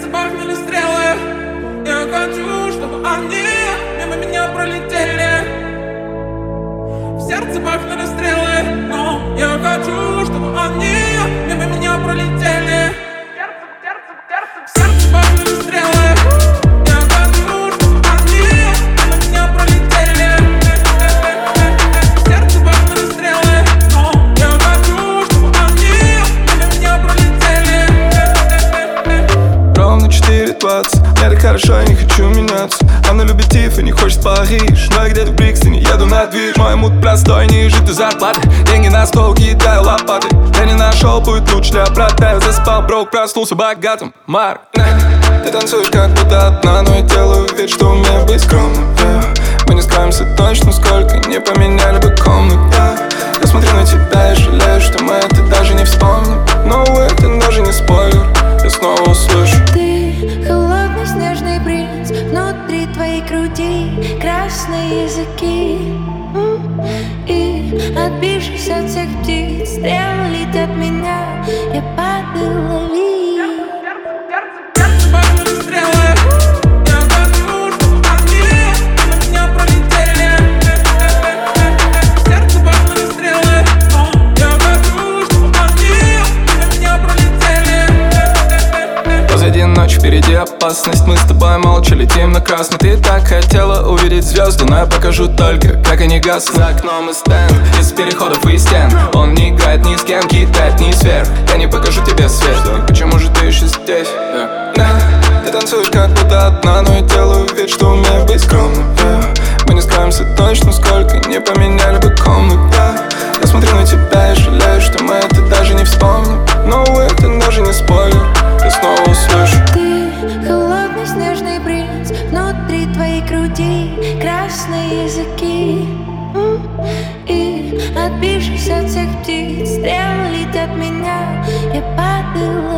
сердце бахнули стрелы. Я хочу, чтобы они мимо меня пролетели. В сердце бахнули стрелы, но я хочу, чтобы они мимо меня пролетели. В сердце бахнули стрелы. Я хочу, чтобы они мимо меня пролетели. В сердце бахнули стрелы, но я хочу, чтобы они мимо меня пролетели. Ровно 4:20, мне так хорошо, я не хочу меняться. Она любит Тиф и не хочет в Париж, но я где-то в Брикстоне еду на движ. Мой мут простой, не жить до зарплаты. Деньги на стол, кидаю лопаты. Я не нашел путь лучше для брата. Я заспал, брок, проснулся богатым. Марк, ты танцуешь как будто одна, но я делаю вид, что умею быть скромным. Мы не скроемся точно, сколько не поменяли бы комнат. Я смотрю на тебя и жалею, что мы это даже не вспомним. Но это даже не спойлер, я снова услышу. Ты холодный снежный принц, внутри твоей груди красные языки. И отбившись от всех птиц, стрелы летят меня, я падаю, лови. Сердце бахнули стрелы. Я хочу, чтобы они мимо меня пролетели. Сердце бахнули стрелы, но я хочу, чтобы они мимо меня пролетели. Позади ночь, впереди опасность. Мы с тобой молча летим на красный. Ты так хотела увидеть звезды, но я покажу только, как они гаснут. За окном и стенд, из переходов и стен. Он не играет ни с кем, кидает ни сверх. Я не покажу тебе свет. Почему же ты еще здесь? Ты танцуешь как будто одна, но я делаю вид, что умею быть скромным. Мы не скроемся точно, сколько не поменяли бы комнат. Я смотрю на тебя и жалею, что мы это даже не вспомним. Но это даже не спойлер, я снова услышу. Ты холодный снежный принц, внутри твоей груди красные языки. И отбившись от всех птиц, стрелы летят меня, я падаю.